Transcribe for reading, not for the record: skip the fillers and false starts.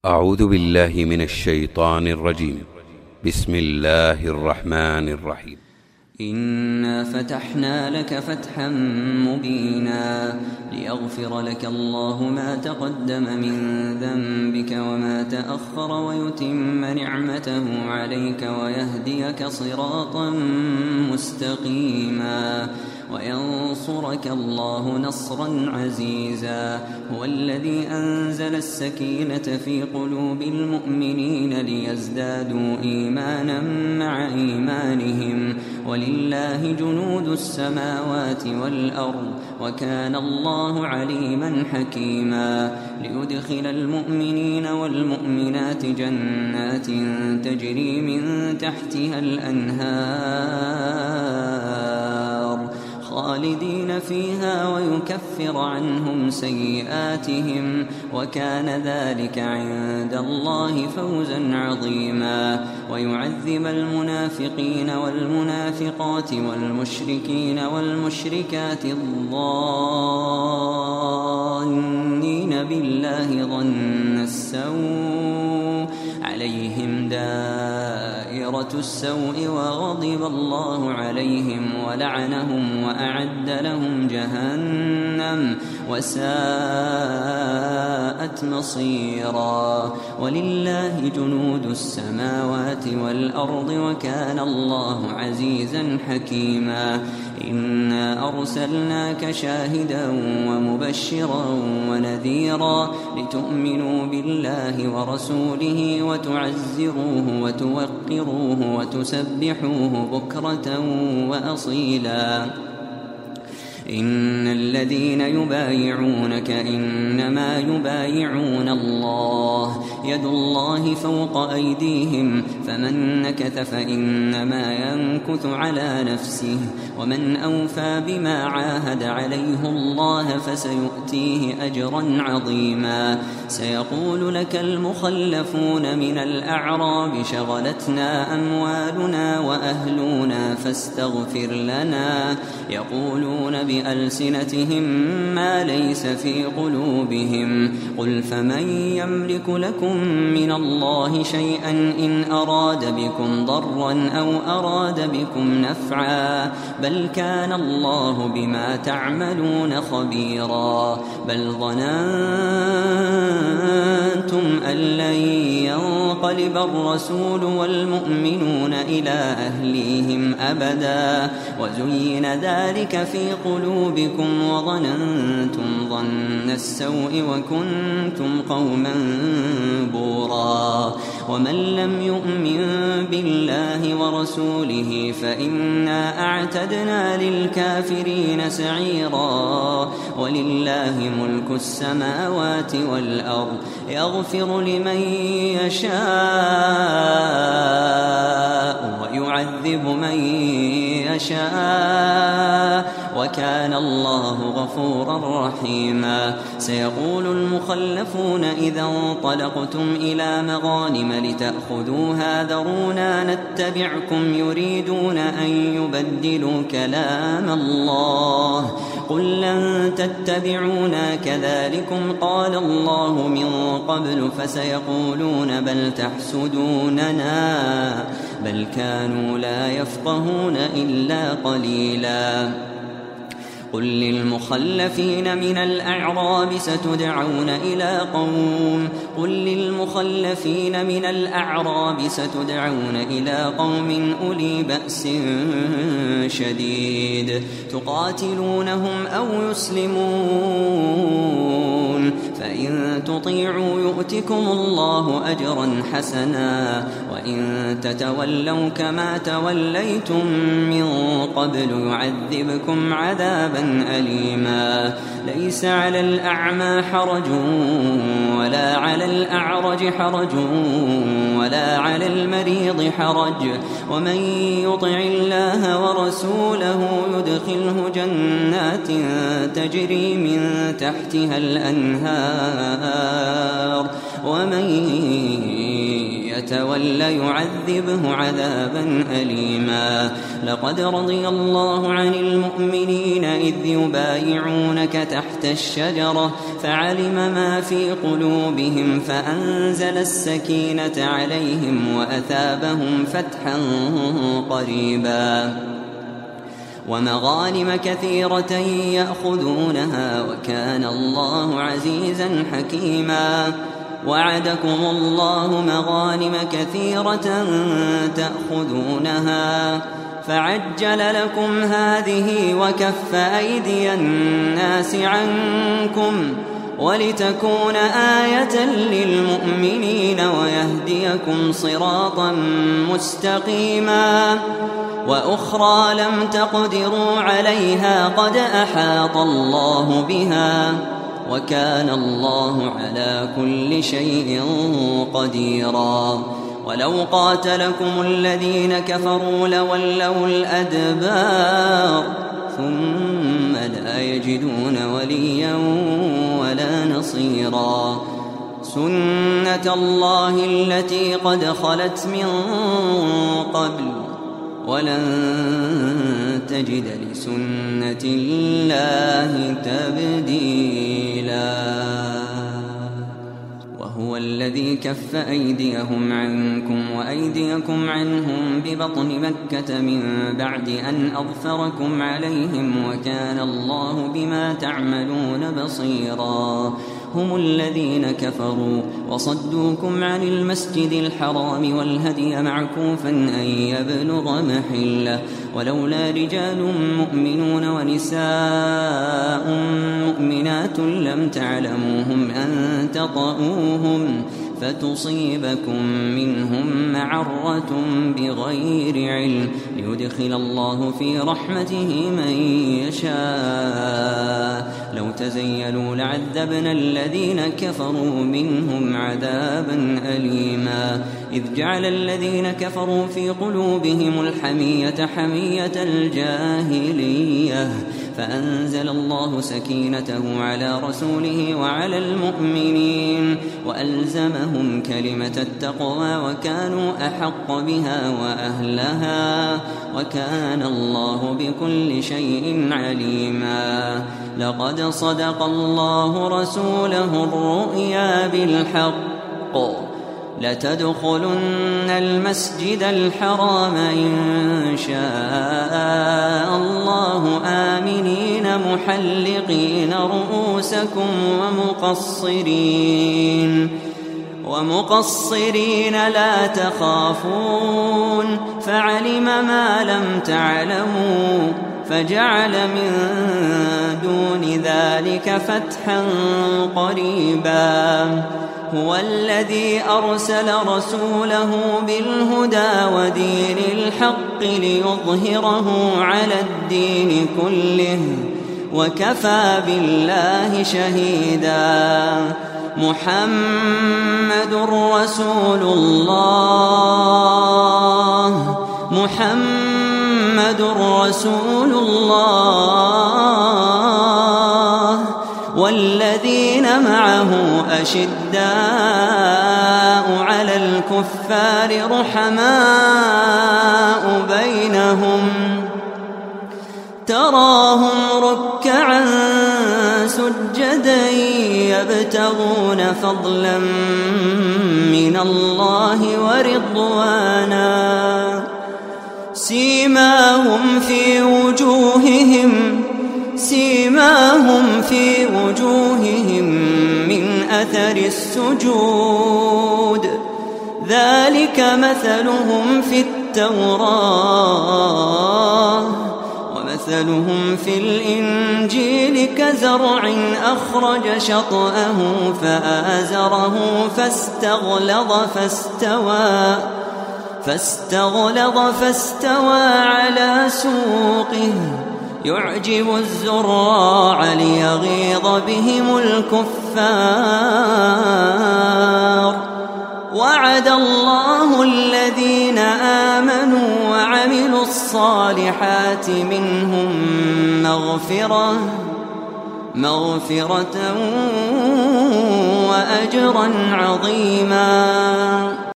أعوذ بالله من الشيطان الرجيم. بسم الله الرحمن الرحيم. إنا فتحنا لك فتحا مبينا ليغفر لك الله ما تقدم من ذنبك وما تأخر ويتم نعمته عليك ويهديك صراطا مستقيما وينصرك الله نصرا عزيزا. هو الذي أنزل السكينة في قلوب المؤمنين ليزدادوا إيمانا مع إيمانهم ولله جنود السماوات والأرض وكان الله عليما حكيما. ليدخل المؤمنين والمؤمنات جنات تجري من تحتها الأنهار خالدين فيها ويكفر عنهم سيئاتهم وكان ذلك عند الله فوزا عظيما. ويعذب المنافقين والمنافقات والمشركين والمشركات الظانين بالله ظن السوء عليهم دائرة السوء وغضب الله عليهم ولعنهم وأعد لهم جهنم وساءت مصيرا. ولله جنود السماوات والأرض وكان الله عزيزا حكيما. إنا أرسلناك شاهدا ومبشرا ونذيرا لتؤمنوا بالله ورسوله وتعزروه وتوقروه وتسبحوه بكرة وأصيلا. إن الذين يبايعونك إنما يبايعون الله يد الله فوق أيديهم فمن نكث فإنما ينكث على نفسه ومن أوفى بما عاهد عليه الله فسيؤتيه أجرا عظيما. سيقول لك المخلفون من الأعراب شغلتنا أموالنا وأهلنا فاستغفر لنا يقولون بألسنتهم ما ليس في قلوبهم قل فمن يملك لكم من الله شيئا إن أراد بكم ضرا أو أراد بكم نفعا بل كان الله بما تعملون خبيرا. بل ظننتم أن لن ينقلب الرسول والمؤمنون إلى أهليهم أبدا وزين ذلك في قلوبكم وظننتم ظن السوء وكنتم قوما بورا. ومن لم يؤمن بالله ورسوله فإنا أعتدنا للكافرين سعيرا. ولله ملك السماوات والأرض يغفر لمن يشاء ويعذب من يشاء وكان الله غفورا رحيما. سيقول المخلفون إذا انطلقتم إلى مغانم لتأخذوها ذرونا نتبعكم يريدون أن يبدلوا كلام الله قل لن تتبعونا كذلكم قال الله من قبل فسيقولون بل تحسدوننا بل كانوا لا يفقهون إلا قليلا. قل للمخلفين من الأعراب ستدعون إلى قوم أولي بأس شديد تقاتلونهم أو يسلمون فإن تطيعوا يؤتكم الله أجرا حسنا وإن تتولوا كما توليتم من قبل يعذبكم عذابا أليما. ليس على الأعمى حرج ولا على الأعرج حرج ولا على المريض حرج ومن يطع الله ورسوله يدخله جنات تجري من تحتها الأنهار ومن يتول يعذبه عذابا أليما. لقد رضي الله عن المؤمنين إذ يبايعونك تحت الشجرة فعلم ما في قلوبهم فأنزل السكينة عليهم وأثابهم فتحا قريبا ومغانم كثيرة يأخذونها وكان الله عزيزا حكيما. وعدكم الله مغانم كثيرة تأخذونها فعجل لكم هذه وكف أيدي الناس عنكم ولتكون آية للمؤمنين ويهديكم صراطا مستقيما. وأخرى لم تقدروا عليها قد أحاط الله بها وكان الله على كل شيء قديرا. ولو قاتلكم الذين كفروا لولوا الأدبار ثم لا يجدون وليا ولا نصيرا. سنة الله التي قد خلت من قبل ولن تجد لسنة الله تبديلا. وهو الذي كف أيديهم عنكم وأيديكم عنهم ببطن مكة من بعد أن أظفركم عليهم وكان الله بما تعملون بصيرا. هم الذين كفروا وصدوكم عن المسجد الحرام والهدي معكوفا أن يبلغ محله ولولا رجال مؤمنون ونساء مؤمنات لم تعلموهم أن تطؤوهم فتصيبكم منهم معرة بغير علم ليدخل الله في رحمته من يشاء. لو تزيلوا لعذبنا الذين كفروا منهم عذابا أليما. إذ جعل الذين كفروا في قلوبهم الحمية حمية الجاهلية فأنزل الله سكينته على رسوله وعلى المؤمنين وألزمهم كلمة التقوى وكانوا أحق بها وأهلها وكان الله بكل شيء عليما. لقد صدق الله رسوله الرؤيا بالحق لتدخلن المسجد الحرام إن شاء الله آمنين محلقين رؤوسكم ومقصرين لا تخافون فعلم ما لم تعلموا فجعل من دون ذلك فتحا قريبا. هو الذي أرسل رسوله بالهدى ودين الحق ليظهره على الدين كله وكفى بالله شهيدا. محمد رسول الله والذين معه أشداء على الكفار رحماء بينهم تراهم ركعا سجدا يبتغون فضلا من الله ورضوانا سيماهم في وجوههم من أثر السجود ذلك مثلهم في التوراة ومثلهم في الإنجيل كزرع أخرج شطأه فآزره فاستغلظ فاستوى على سوقه يعجب الزراع ليغيظ بهم الكفار. وعد الله الذين آمنوا وعملوا الصالحات منهم مغفرة وأجرا عظيما.